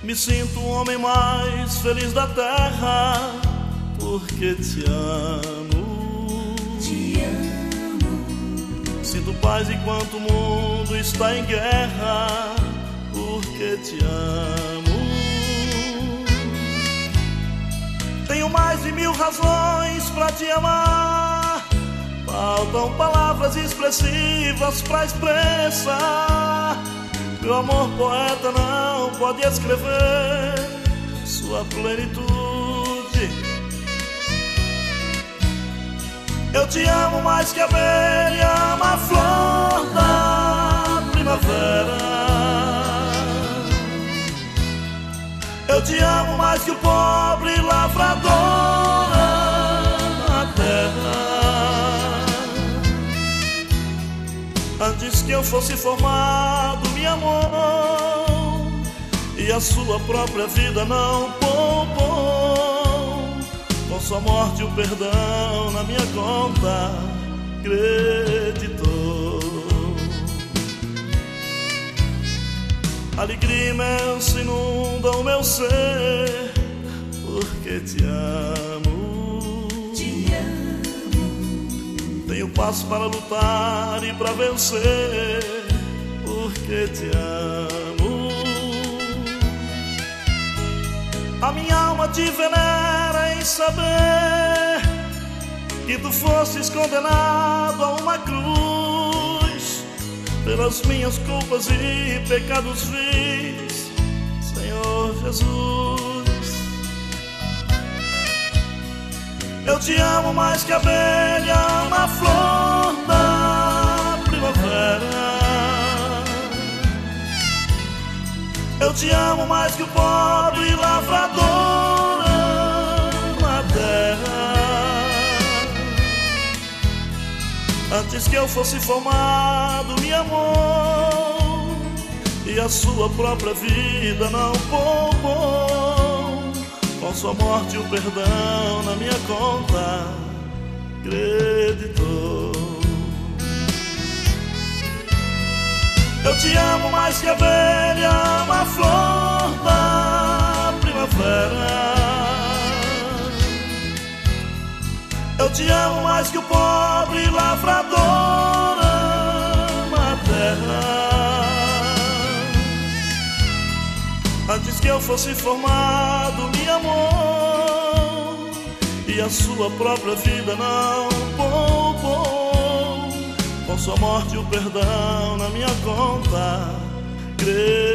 Me sinto o homem mais feliz da terra, porque te amo. Te amo. Sinto paz enquanto o mundo está em guerra, porque te amo. Tenho mais de 1000 razões pra te amar. Faltam palavras expressivas pra expressar. Meu amor poeta não pode escrever sua plenitude. Eu te amo mais que a abelha ama a flor da primavera. Eu te amo mais que o pobre lavrador na terra. Antes que eu fosse formado, me amou, e a sua própria vida não poupou. Com sua morte o perdão na minha conta acreditou. Alegria imensa inunda o meu ser, porque te amo. Te amo. Tenho passo para lutar e para vencer, porque te amo. A minha alma te venera em saber que tu fostes condenado a uma cruz. Pelas minhas culpas e pecados vis, Senhor Jesus. Eu te amo mais que a abelha ama a flor da primavera. Eu te amo mais que o pobre lavrador ama a terra. Antes que eu fosse formado, me amou, e a sua própria vida não poupou. Com sua morte o perdão na minha conta acreditou. Eu te amo mais que a abelha ama a flor da primavera. Eu te amo mais que o pobre lavrador ama a terra. Antes que eu fosse formado, me amou, e a sua própria vida não poupou. Com sua morte o perdão na minha conta acreditou.